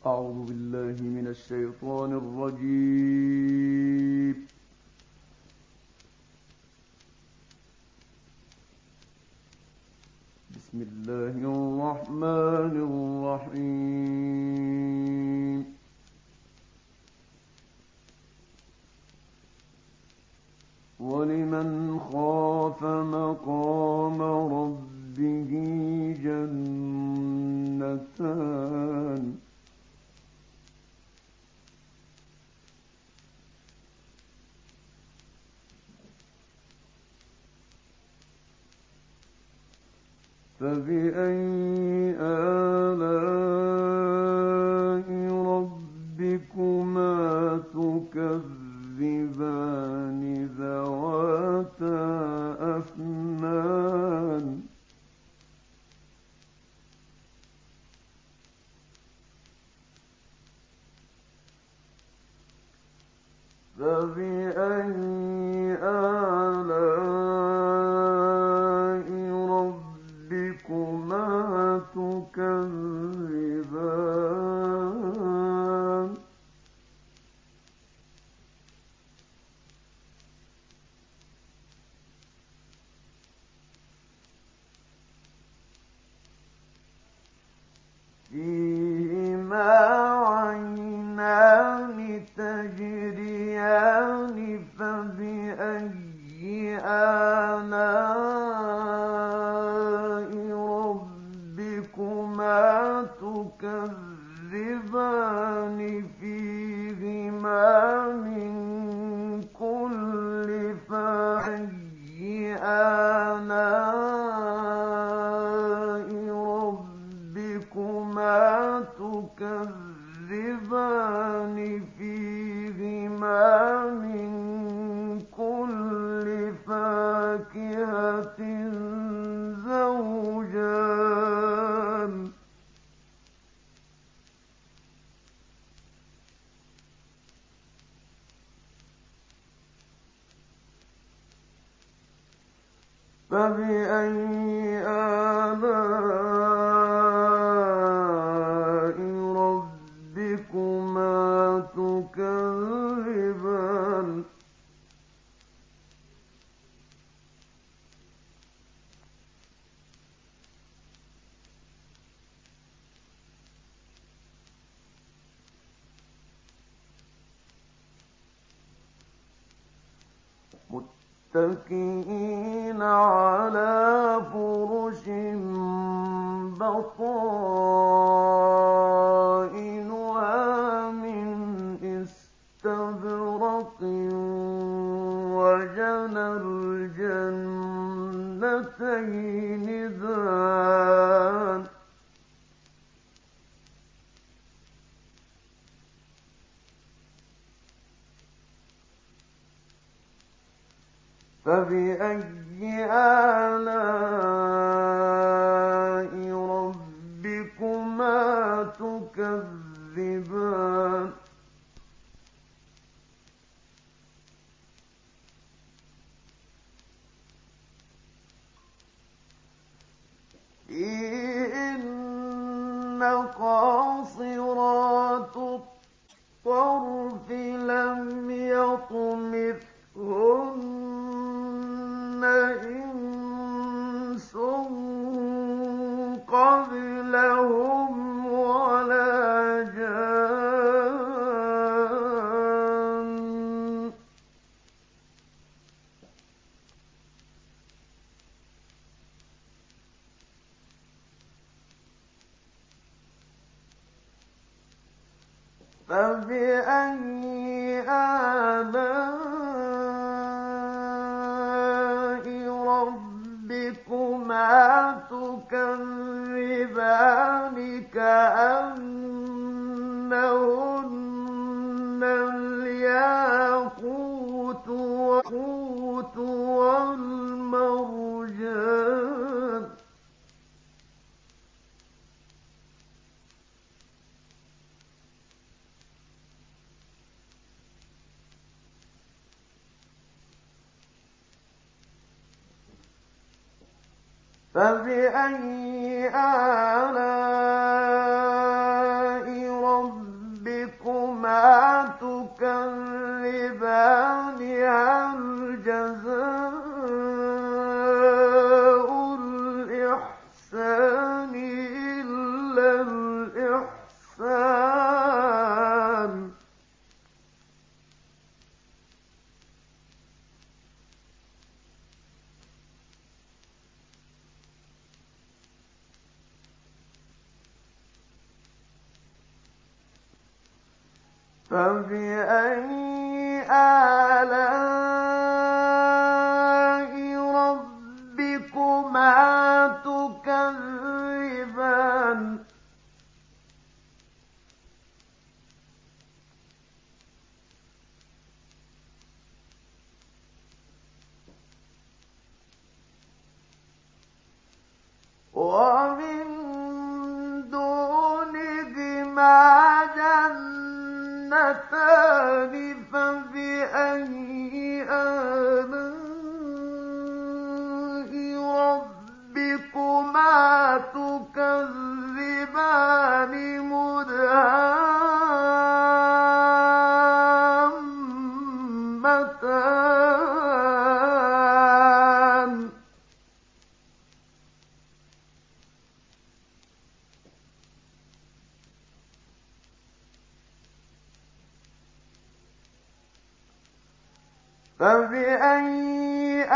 أعوذ بالله من الشيطان الرجيم. بسم الله الرحمن الرحيم. ولمن خاف مقام ربه جنتان فبأي آلاء ربكما تكذبان ذواتا أفنان فبأي آلاء ربكما تكذبان فيهما عينان تجريان فبأي آلاء ربكما تكذبان فيهما من كل فبأي آلاء ربكما تكذبان فيهما من كل فاكهة زوجان فبأي آلاء ربكما تكذبان متكئين على فرش بطائنها من استبرق وجنى الجنتين دان فبأي آلاء ربكما تكذبان فيهن قاصرات الطرف لم يطمثهن إنس قبلهم ولا جان فبأي آلاء ربكما تكذبان كأنهن الياقوت والمرجان فبأي آلاء ربكما الإحسان فبأي آلاء ربكما تكذبان ومن دونهما جنتان فبأي آلاء ربكما تكذبان مدهامتان فبأي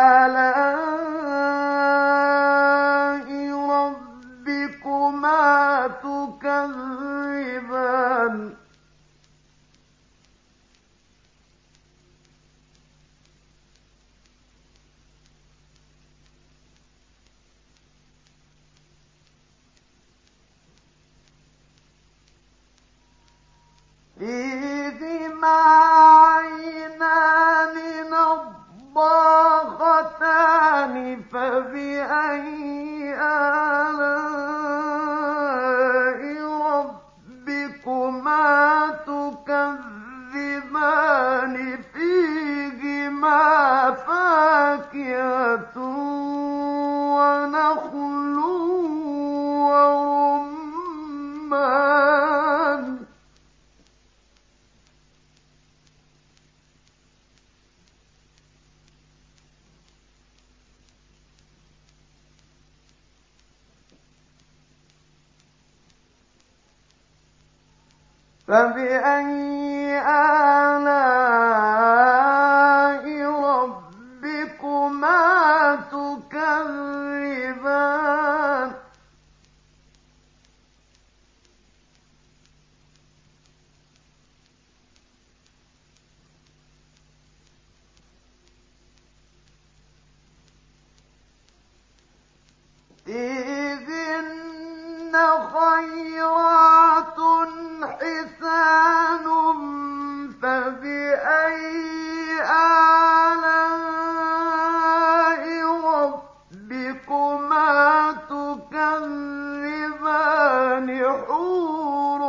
آلاء ربكما تكذبان فيهما عينان نضاختان فبأي آلاء ربكما تكذبان فيهما فاكهة ونخل ورمان فبأي آلاء ربكما تكذبان فيهن خيرات حسان فبأي آلاء ربكما تكذبان حور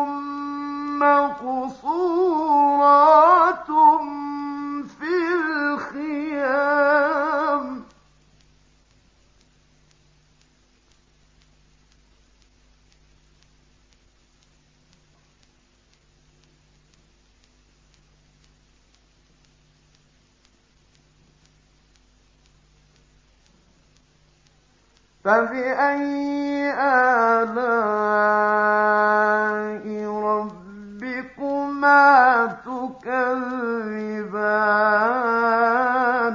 مقصورات في الخيام فبأي آلاء ربكما تكذبان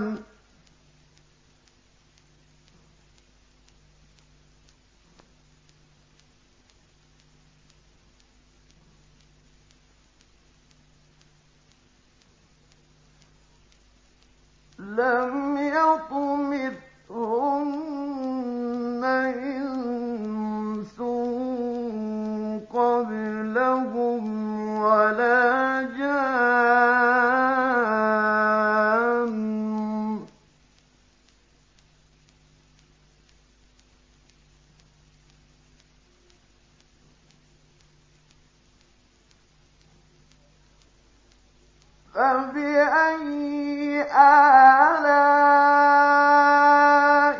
لم يطمثهن إنس قبلهم ولا جان فبأي آلاء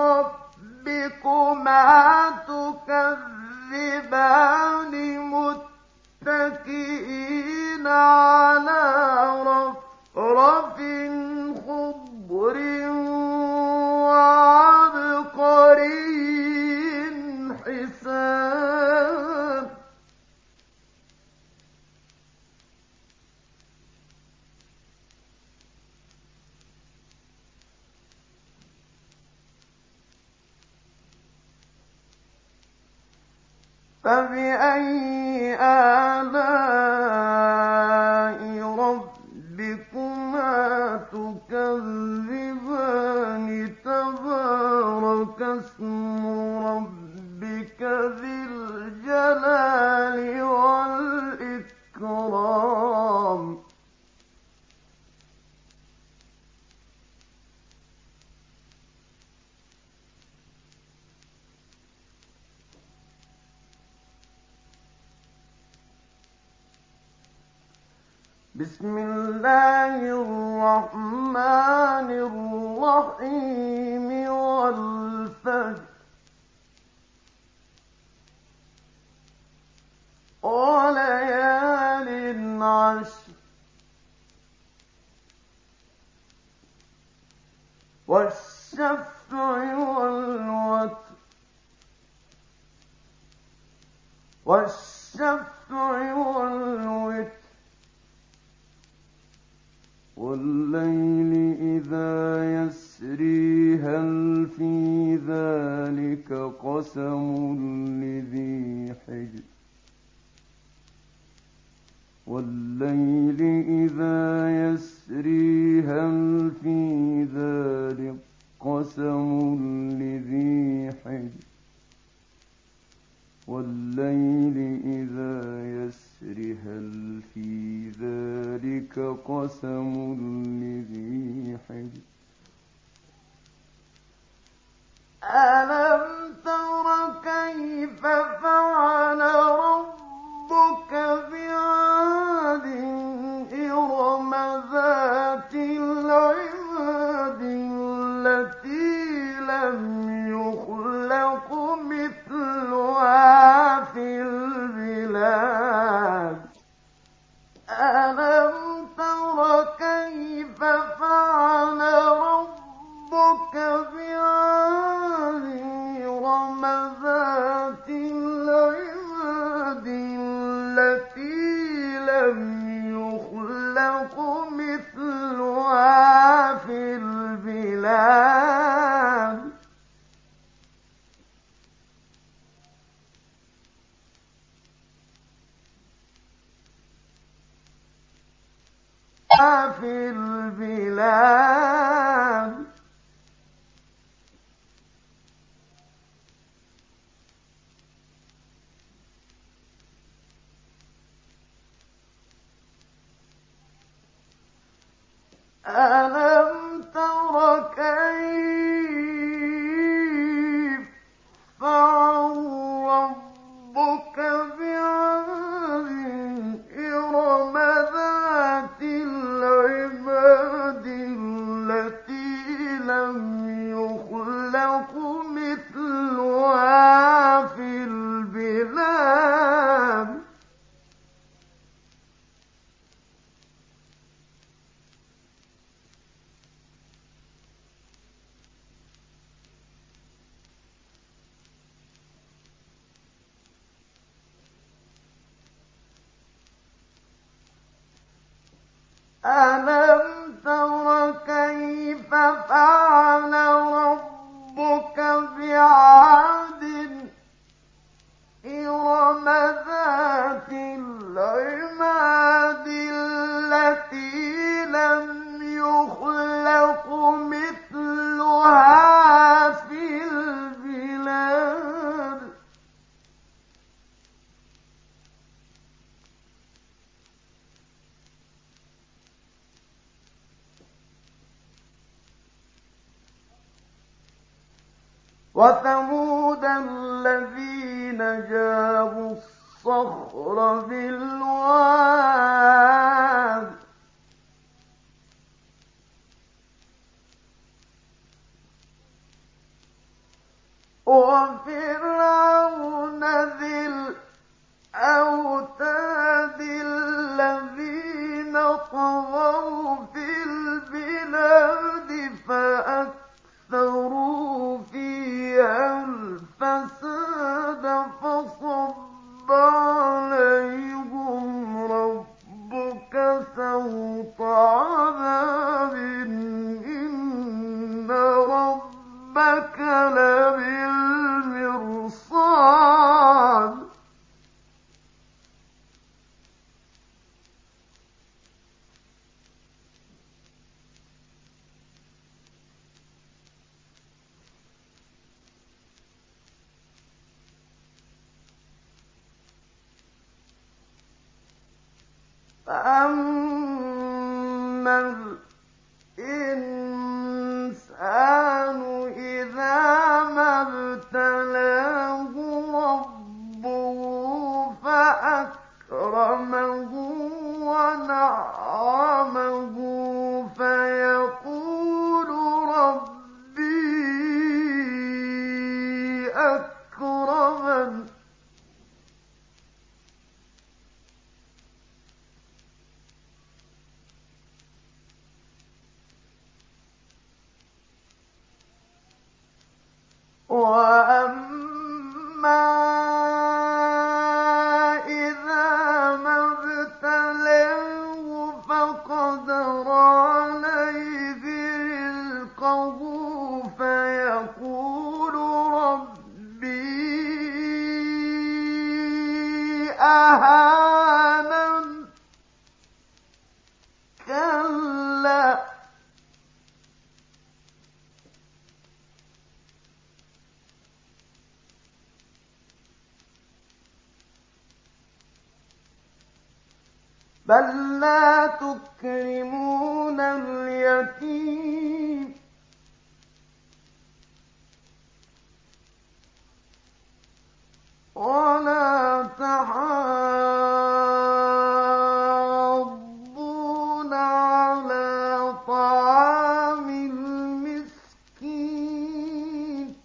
ربكما تكذبان متكئين على رفرف خضر وعبقري حسان فبأي آلاء ربكما تكذبان تبارك اسم ربك ذي الجلال والإكرام بسم الله الرحمن الرحيم والفجر وليال عشر والشفع والوتر والليل إذا يسري هل في ذلك قسم لذي حجر والليل إذا يسري هل في ذلك قسم لذي حجر والليل إذا يسري هل في ذلك قسم لذي حجر ألم تر كيف فعل ربك بعاد إرم ذات العماد التي لم يخلق مثلها في البلاد ألم تر كيف فعل ربك بعاد إرم ذات العماد التي لم يخلق مثلها في البلاد ألم تر كيف فعل ربك بعاد إرم ذات العماد التي لم يخلق مثلها في البلاد ألم تر كيف فعل ربك بعاد إرم ذات العماد التي لم يخلق مثلها في البلاد وثمود الذين جابوا الصخر بالواد وفرعون ذي الأوتاد الذين طغوا في البلاد فأكثروا فيها الفساد فصب عليهم ربك سوط عذاب إن ربك لبالمرصاد فَأَمَّا الْإِنسَانُ إِذَا مَا ابْتَلَاهُ رَبُّهُ فَأَكْرَمَهُ وَنَعَّمَهُ فَيَقُولُ رَبِّي أَكْرَمَنِ وَأَمَّا إِذَا مَا ابْتَلَاهُ فَقَدَرَ عَلَيْهِ رِزْقَهُ فَيَقُولُ رَبِّي أَهَانَنِ كَلَّا بَل لَّا تُكْرِمُونَ الْيَتِيمَ وَلَا تَحَاضُّونَ عَلَىٰ طَعَامِ الْمِسْكِينِ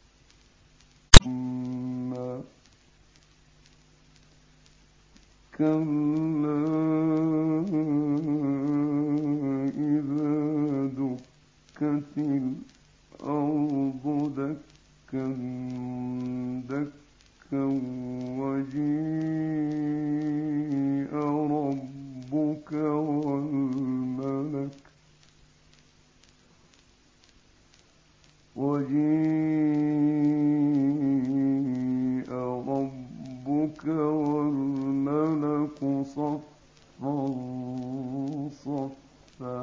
كَلَّا إِذَا دُكَّتِ الْأَرْضُ دَكًّا دَكًّا وَجِيءَ رَبُّكَ وَالْمَلَكُ صَفًّا صَفًّا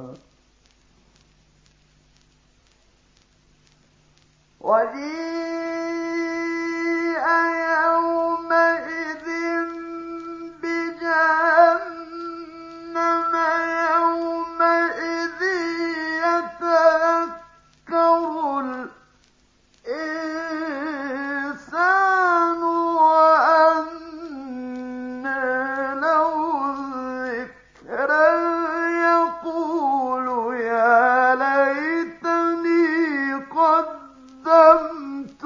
وَجِيءَ يَوْمَئِذٍ بِجَهَنَّمَ يَوْمَئِذٍ يَتَذَكَّرُ الْإِنسَانُ وَأَنَّىٰ لَهُ الذِّكْرَىٰ يَقُولُ يَا لَيْتَنِي قَدَّمْتُ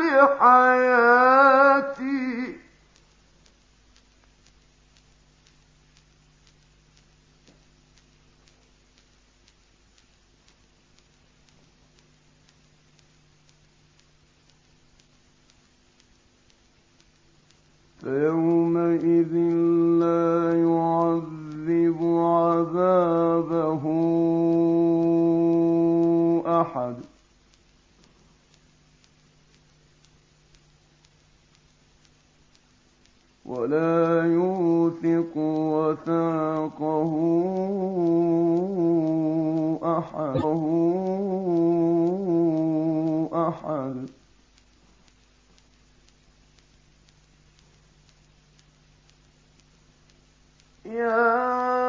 لِحَيَاتِي فَيَوْمَئِذٍ لَّا يُعَذِّبُ عَذَابَهُ أَحَدٌ وَلَا يُوثِقُ وَثَاقَهُ أَحَدٌ يَا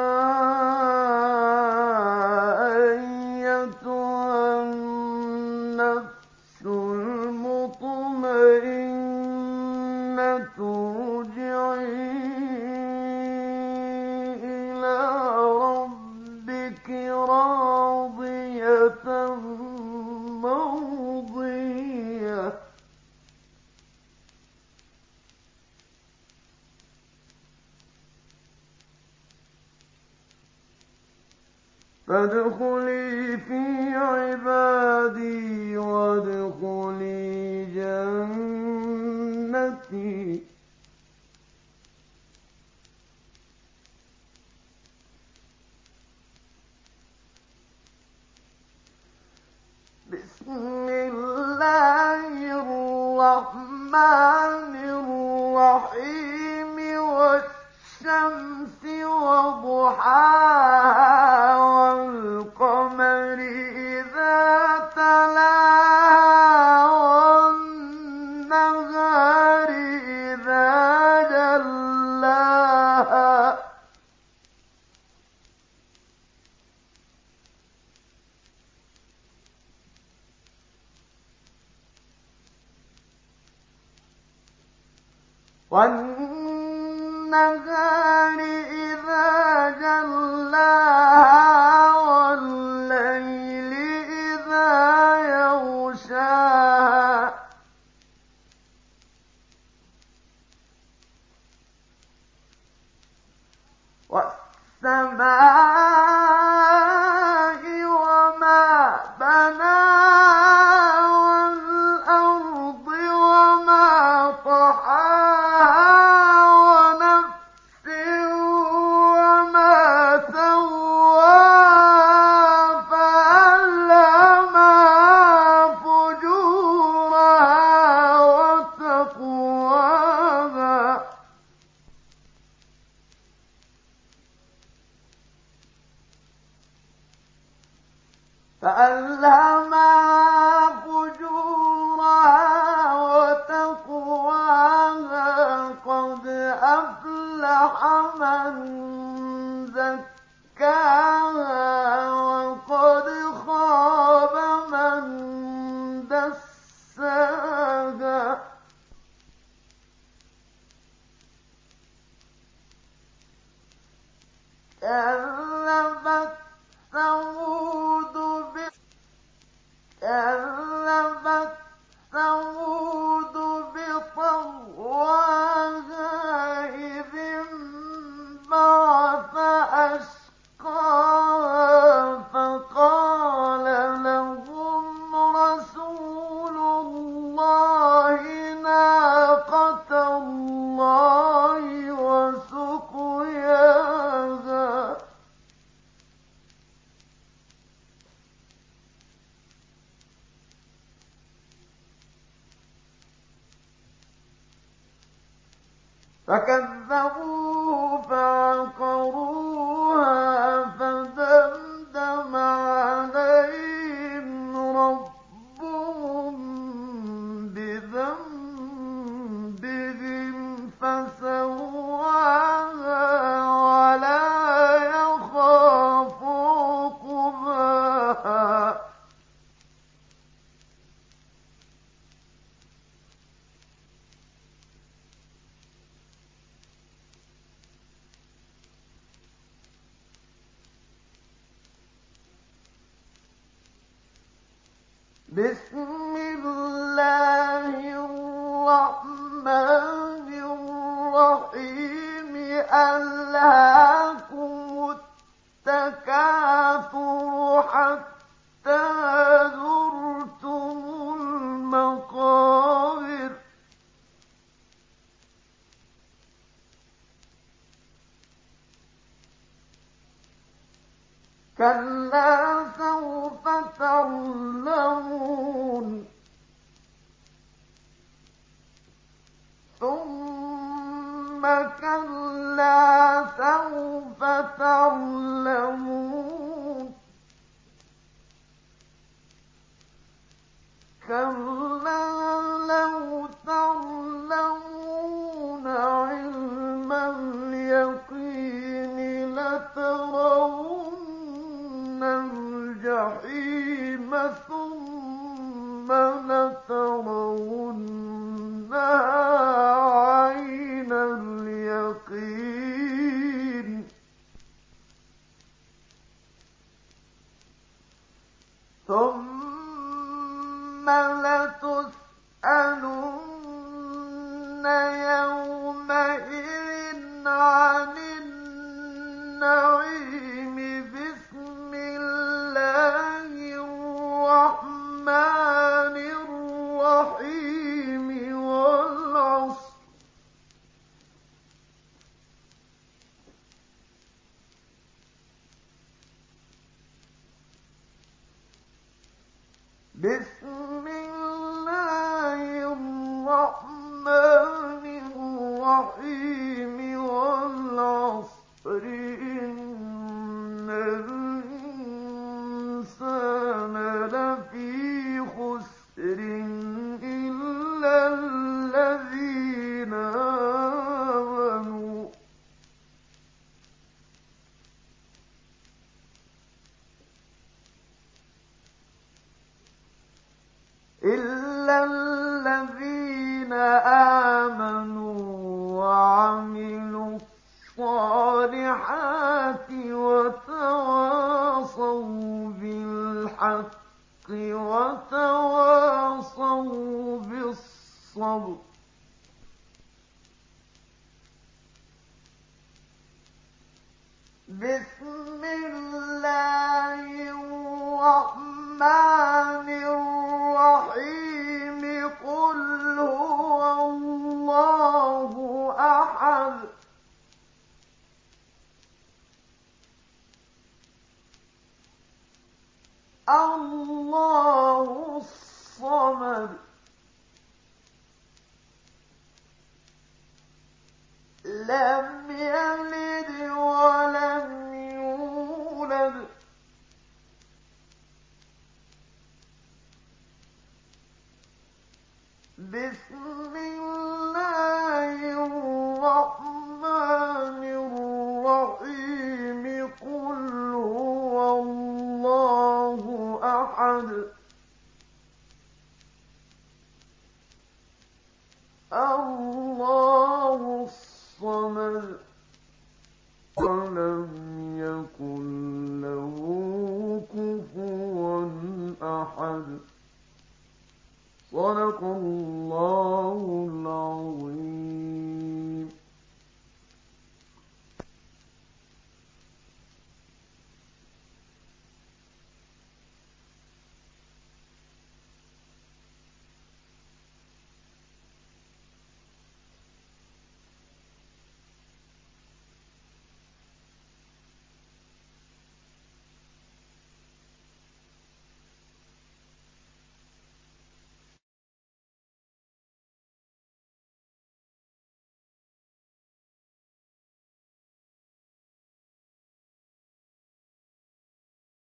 أَيَّتُهَا النَّفْسُ الْمُطْمَئِنَّةُ ارْجِعِي إِلَىٰ رَبِّكِ رَاضِيَةً مَّرْضِيَّةً فادخلي في عبادي وادخلي جنتي بسم الله الرحمن الرحيم والشمس وضحاها والقمر إذا تلاها والنهار إذا جلاها وَالنَّهَارِ إِذَا جَلَّاهَا وَاللَّيْلِ إِذَا يَغْشَاهَا وَالسَّمَاءِ وَمَا بَنَاهَا وَالْأَرْضِ وَمَا طَحَاهَا وَنَفْسٍ وَمَا سَوَّاهَا فَأَلْهَمَهَا فُجُورَهَا وَتَقْوَاهَا قَدْ أَفْلَحَ مَن زَكَّاهَا وَقَدْ خَابَ مَن دَسَّاهَا كَذَّبَتْ ثَمُودُ بِطَغْوَاهَا إِذِ انبَعَثَ أَشْقَاهَا فَقَالَ لَهُمْ رَسُولُ اللَّهِ نَاقَةَ اللَّهِ وَسُقْيَاهَا فَكَذَّبُوهُ فَعَقَرُوهَا فَدَمْدَمَ عَلَيْهِمْ رَبُّهُم بِذَنبِهِمْ فَسَوَّاهَا وَلَا يَخَافُ عُقْبَاهَا بسم الله الرحمن الرحيم ألهاكم التكاثر حتى زرتم المقابر كلا سوف تعلمون ثم كلا سوف تعلمون كلا لو تعلمون علم اليقين لترون الجحيم ثم لترونها عين اليقين ثم لتسألن يومئذ عن النعيم بسم الله الرحمن الرحيم والعصر بسم الله الرحمن الرحيم والعصر إن الإنسان لفي خسر إلا الذين آمنوا الصالحات وتواصوا بالحق وتواصوا بالصبر. بسم الله الرحمن الرحيم. قل هو الله أحد الله الصمد لم يلد ولم يولد بسم الله الرحمن الرحيم. قل هو الله أحد